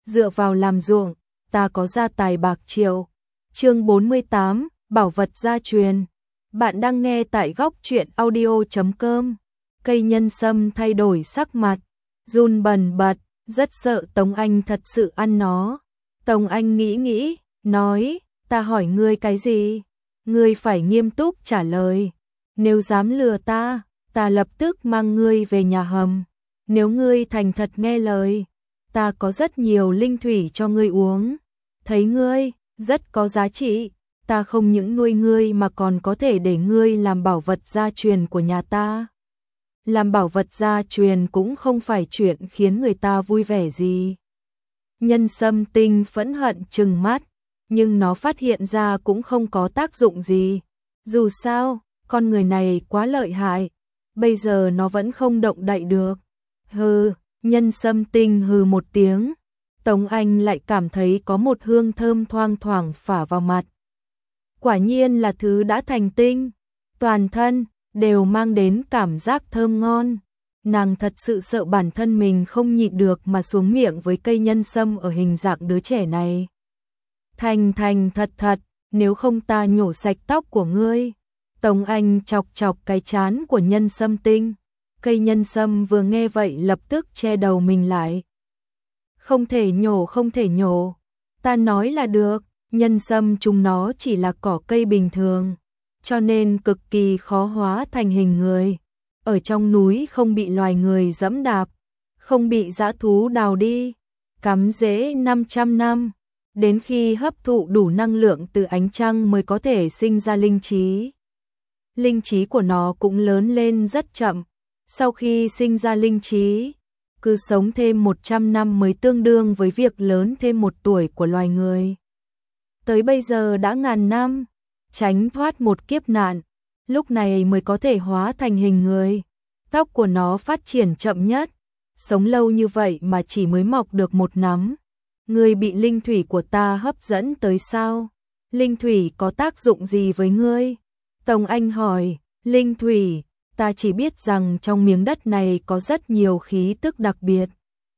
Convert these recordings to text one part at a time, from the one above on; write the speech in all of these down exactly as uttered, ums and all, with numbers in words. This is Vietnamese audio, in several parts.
dựa vào làm ruộng, ta có gia tài bạc triệu. Chương bốn mươi tám, bảo vật gia truyền. Bạn đang nghe tại góc truyện audio chấm com. Cây nhân sâm thay đổi sắc mặt, run bần bật, rất sợ Tống Anh thật sự ăn nó. Tống Anh nghĩ nghĩ, nói, ta hỏi ngươi cái gì? Ngươi phải nghiêm túc trả lời. Nếu dám lừa ta, ta lập tức mang ngươi về nhà hầm. Nếu ngươi thành thật nghe lời, ta có rất nhiều linh thủy cho ngươi uống. Thấy ngươi rất có giá trị, ta không những nuôi ngươi mà còn có thể để ngươi làm bảo vật gia truyền của nhà ta. Làm bảo vật gia truyền cũng không phải chuyện khiến người ta vui vẻ gì. Nhân sâm tinh phẫn hận trừng mắt, nhưng nó phát hiện ra cũng không có tác dụng gì. Dù sao, con người này quá lợi hại, bây giờ nó vẫn không động đậy được. Hừ, nhân sâm tinh hừ một tiếng. Tống Anh lại cảm thấy có một hương thơm thoang thoảng phả vào mặt. Quả nhiên là thứ đã thành tinh, toàn thân đều mang đến cảm giác thơm ngon. Nàng thật sự sợ bản thân mình không nhịn được mà xuống miệng với cây nhân sâm ở hình dạng đứa trẻ này. Thành thành thật thật, nếu không ta nhổ sạch tóc của ngươi. Tống Anh chọc chọc cái trán của nhân sâm tinh. Cây nhân sâm vừa nghe vậy lập tức che đầu mình lại. Không thể nhổ, không thể nhổ. Ta nói là được, nhân sâm chúng nó chỉ là cỏ cây bình thường, cho nên cực kỳ khó hóa thành hình người. Ở trong núi không bị loài người dẫm đạp, không bị dã thú đào đi, cắm rễ năm trăm năm, đến khi hấp thụ đủ năng lượng từ ánh trăng mới có thể sinh ra linh trí. Linh trí của nó cũng lớn lên rất chậm, sau khi sinh ra linh trí, cứ sống thêm một trăm năm mới tương đương với việc lớn thêm một tuổi của loài người. Tới bây giờ đã ngàn năm, tránh thoát một kiếp nạn, lúc này mới có thể hóa thành hình người. Tóc của nó phát triển chậm nhất, sống lâu như vậy mà chỉ mới mọc được một nắm. Ngươi bị linh thủy của ta hấp dẫn tới sao? Linh thủy có tác dụng gì với ngươi? Tống Anh hỏi. Linh thủy, ta chỉ biết rằng trong miếng đất này có rất nhiều khí tức đặc biệt.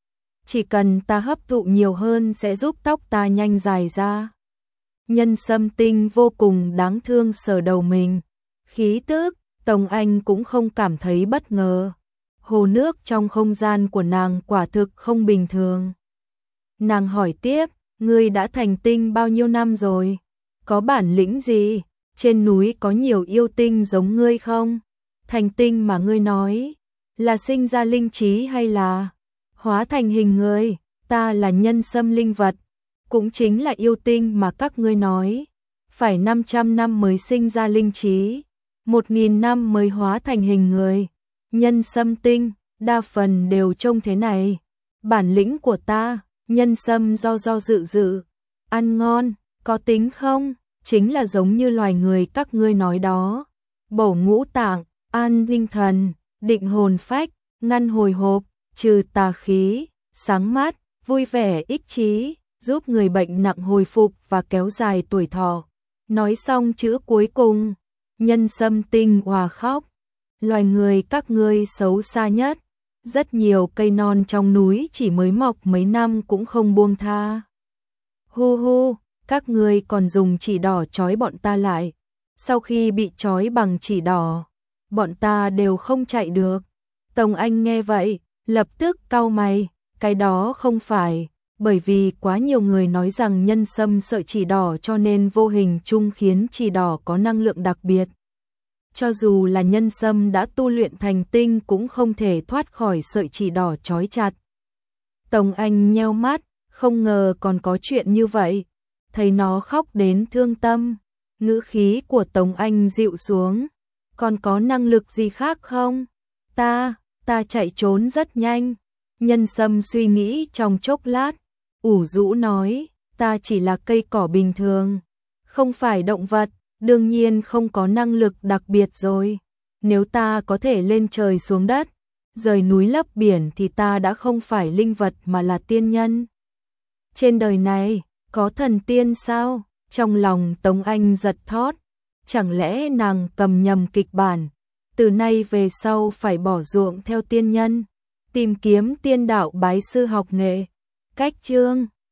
Chỉ cần ta hấp thụ nhiều hơn sẽ giúp tóc ta nhanh dài ra. Nhân sâm tinh vô cùng đáng thương sờ đầu mình. Khí tức, Tống Anh cũng không cảm thấy bất ngờ. Hồ nước trong không gian của nàng quả thực không bình thường. Nàng hỏi tiếp, ngươi đã thành tinh bao nhiêu năm rồi? Có bản lĩnh gì? Trên núi có nhiều yêu tinh giống ngươi không? Thành tinh mà ngươi nói, là sinh ra linh trí hay là hóa thành hình người? Ta là nhân sâm linh vật, cũng chính là yêu tinh mà các ngươi nói. Phải năm trăm năm mới sinh ra linh trí, một nghìn năm mới hóa thành hình người. Nhân sâm tinh, đa phần đều trông thế này. Bản lĩnh của ta, nhân sâm do do dự dự, ăn ngon, có tính không? Chính là giống như loài người các ngươi nói đó. Bổ ngũ tạng, an tinh thần, định hồn phách, ngăn hồi hộp, trừ tà khí, sáng mát, vui vẻ ích trí, giúp người bệnh nặng hồi phục và kéo dài tuổi thọ. Nói xong chữ cuối cùng, nhân sâm tinh hòa khóc. Loài người các ngươi xấu xa nhất. Rất nhiều cây non trong núi chỉ mới mọc mấy năm cũng không buông tha. Hu hu, các ngươi còn dùng chỉ đỏ trói bọn ta lại. Sau khi bị trói bằng chỉ đỏ, bọn ta đều không chạy được. Tống Anh nghe vậy, lập tức cau mày, cái đó không phải, bởi vì quá nhiều người nói rằng nhân sâm sợ chỉ đỏ cho nên vô hình chung khiến chỉ đỏ có năng lượng đặc biệt. Cho dù là nhân sâm đã tu luyện thành tinh cũng không thể thoát khỏi sợi chỉ đỏ trói chặt. Tống Anh nheo mắt, không ngờ còn có chuyện như vậy. Thấy nó khóc đến thương tâm, ngữ khí của Tống Anh dịu xuống. Còn có năng lực gì khác không? Ta, ta chạy trốn rất nhanh. Nhân sâm suy nghĩ trong chốc lát, ủ rũ nói, ta chỉ là cây cỏ bình thường, không phải động vật, đương nhiên không có năng lực đặc biệt rồi. Nếu ta có thể lên trời xuống đất, rời núi lấp biển thì ta đã không phải linh vật mà là tiên nhân. Trên đời này, có thần tiên sao? Trong lòng Tống Anh giật thót, chẳng lẽ nàng cầm nhầm kịch bản, từ nay về sau phải bỏ ruộng theo tiên nhân, tìm kiếm tiên đạo bái sư học nghệ. Cách chương